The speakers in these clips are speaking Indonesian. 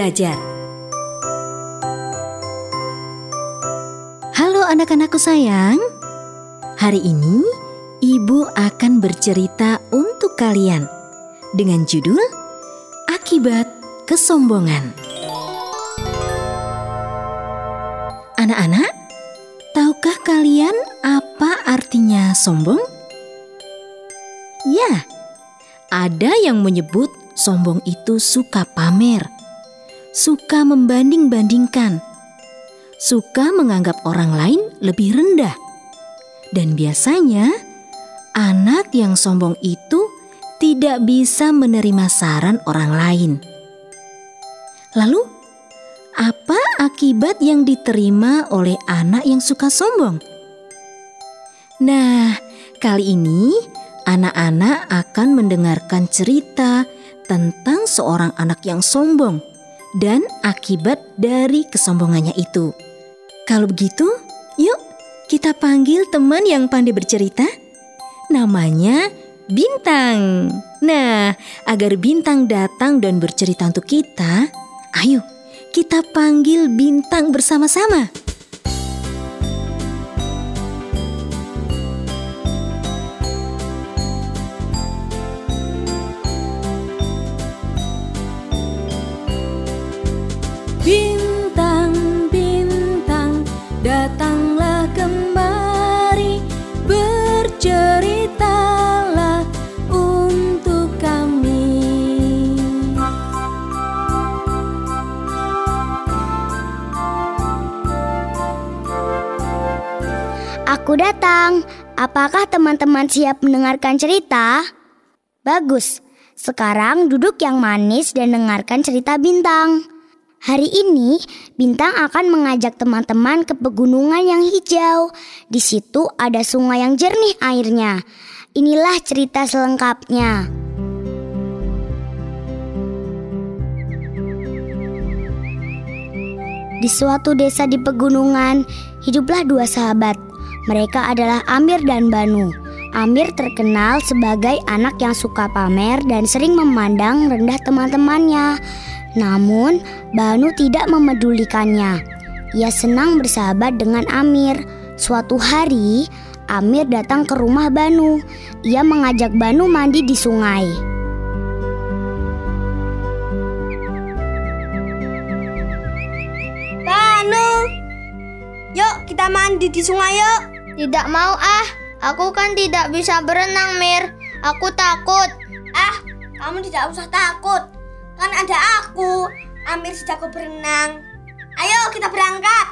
belajar. Halo anak-anakku sayang. Hari ini Ibu akan bercerita untuk kalian dengan judul Akibat Kesombongan. Anak-anak, tahukah kalian apa artinya sombong? Ya, ada yang menyebut sombong itu suka pamer, suka membanding-bandingkan, suka menganggap orang lain lebih rendah. Dan biasanya, anak yang sombong itu tidak bisa menerima saran orang lain. Lalu, apa akibat yang diterima oleh anak yang suka sombong? Nah, kali ini anak-anak akan mendengarkan cerita tentang seorang anak yang sombong dan akibat dari kesombongannya itu. Kalau begitu, yuk kita panggil teman yang pandai bercerita. Namanya Bintang. Nah, agar Bintang datang dan bercerita untuk kita, ayo kita panggil Bintang bersama-sama. Bintang, bintang, datanglah kembari, berceritalah untuk kami. Aku datang. Apakah teman-teman siap mendengarkan cerita? Bagus. Sekarang duduk yang manis dan dengarkan cerita Bintang. Hari ini, Bintang akan mengajak teman-teman ke pegunungan yang hijau. Di situ ada sungai yang jernih airnya. Inilah cerita selengkapnya. Di suatu desa di pegunungan, hiduplah dua sahabat. Mereka adalah Amir dan Banu. Amir terkenal sebagai anak yang suka pamer dan sering memandang rendah teman-temannya. Namun, Banu tidak memedulikannya. Ia senang bersahabat dengan Amir. Suatu hari, Amir datang ke rumah Banu. Ia mengajak Banu mandi di sungai. Banu, yuk kita mandi di sungai yuk. Tidak mau aku kan tidak bisa berenang, Mir. Aku takut. Kamu tidak usah takut. Kan ada aku, Amir si jago berenang. Ayo kita berangkat.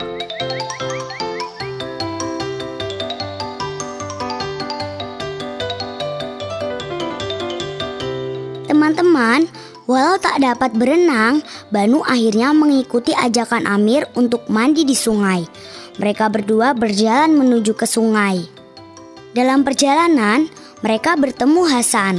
Teman-teman, walau tak dapat berenang, Banu akhirnya mengikuti ajakan Amir untuk mandi di sungai. Mereka berdua berjalan menuju ke sungai. Dalam perjalanan, mereka bertemu Hasan.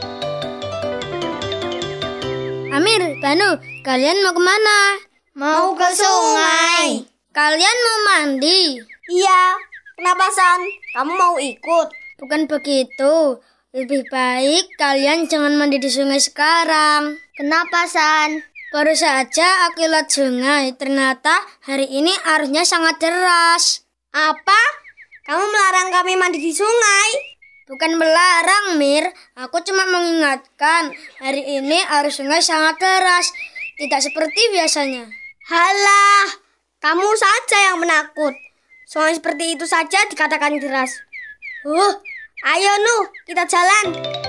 Amir, Banu, kalian mau kemana? Mau ke sungai. Kalian mau mandi? Iya, kenapa San? Kamu mau ikut? Bukan begitu. Lebih baik kalian jangan mandi di sungai sekarang. Kenapa San? Baru saja aku lihat sungai. Ternyata hari ini arusnya sangat deras. Apa? Kamu melarang kami mandi di sungai? Bukan melarang, Mir. Aku cuma mengingatkan hari ini arus sungai sangat deras. Tidak seperti biasanya. Halah, kamu saja yang menakut. Sungai seperti itu saja dikatakan deras. Ayo Nuh, kita jalan.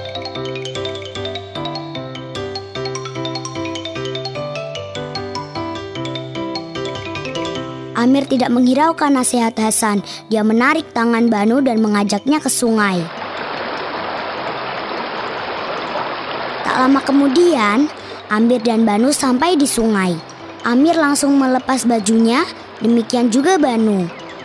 Amir tidak menghiraukan nasihat Hasan. Dia menarik tangan Banu dan mengajaknya ke sungai. Tak lama kemudian, Amir dan Banu sampai di sungai. Amir langsung melepas bajunya, demikian juga Banu.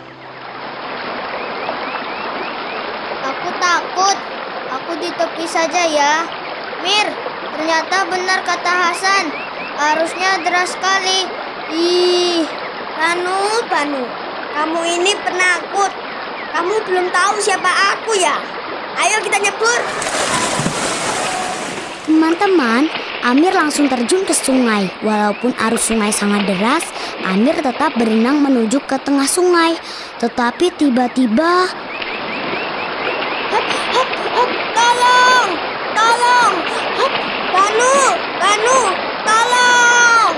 Aku takut. Aku di tepi saja ya. Mir, ternyata benar kata Hasan. Arusnya deras sekali. Banu, kamu ini penakut. Kamu belum tahu siapa aku ya? Ayo kita nyebur. Teman-teman, Amir langsung terjun ke sungai. Walaupun arus sungai sangat deras, Amir tetap berenang menuju ke tengah sungai. Tetapi tiba-tiba, Tolong! Tolong! Banu! Banu! Tolong!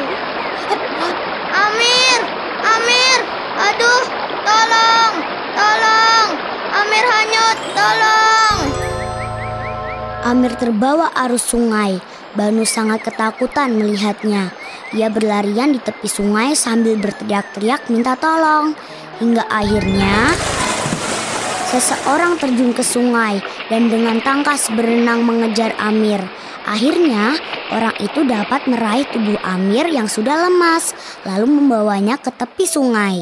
Amir! Amir! Aduh, tolong! Tolong! Amir hanyut, tolong! Amir terbawa arus sungai. Banu sangat ketakutan melihatnya. Ia berlarian di tepi sungai sambil berteriak-teriak minta tolong. Hingga akhirnya seseorang terjun ke sungai dan dengan tangkas berenang mengejar Amir. Akhirnya orang itu dapat meraih tubuh Amir yang sudah lemas, lalu membawanya ke tepi sungai.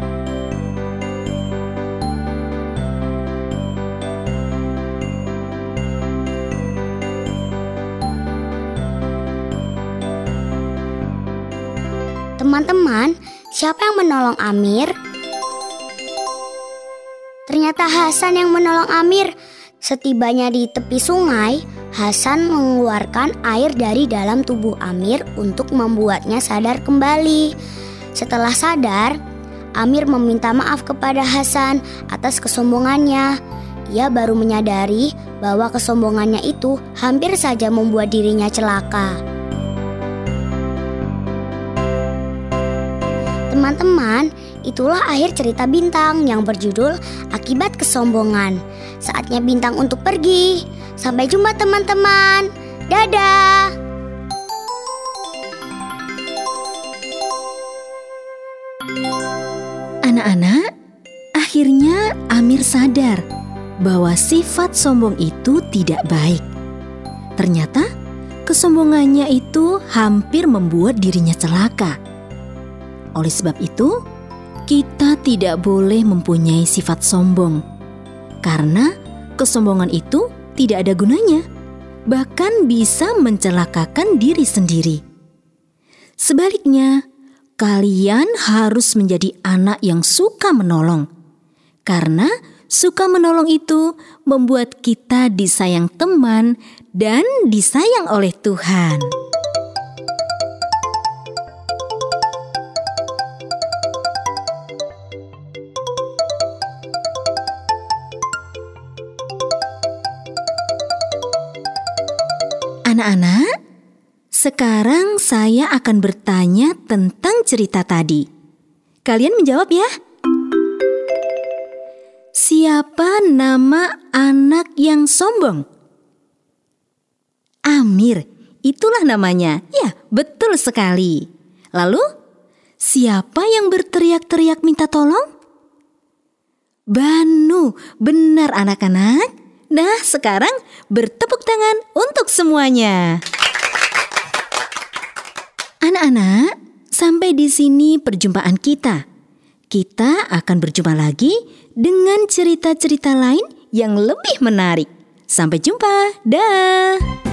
Teman-teman, siapa yang menolong Amir? Ternyata Hasan yang menolong Amir. Setibanya di tepi sungai, Hasan mengeluarkan air dari dalam tubuh Amir untuk membuatnya sadar kembali. Setelah sadar, Amir meminta maaf kepada Hasan atas kesombongannya. Ia baru menyadari bahwa kesombongannya itu hampir saja membuat dirinya celaka. Teman-teman, itulah akhir cerita Bintang yang berjudul Akibat Kesombongan. Saatnya Bintang untuk pergi. Sampai jumpa teman-teman. Dadah. Anak-anak, akhirnya Amir sadar bahwa sifat sombong itu tidak baik. Ternyata kesombongannya itu hampir membuat dirinya celaka. Oleh sebab itu, kita tidak boleh mempunyai sifat sombong. Karena kesombongan itu tidak ada gunanya, bahkan bisa mencelakakan diri sendiri. Sebaliknya, kalian harus menjadi anak yang suka menolong. Karena suka menolong itu membuat kita disayang teman dan disayang oleh Tuhan. Anak-anak, sekarang saya akan bertanya tentang cerita tadi. Kalian menjawab ya. Siapa nama anak yang sombong? Amir, itulah namanya. Ya, betul sekali. Lalu, siapa yang berteriak-teriak minta tolong? Banu, benar anak-anak. Nah, sekarang bertepuk tangan untuk semuanya. Anak-anak, sampai di sini perjumpaan kita. Kita akan berjumpa lagi dengan cerita-cerita lain yang lebih menarik. Sampai jumpa. Dah.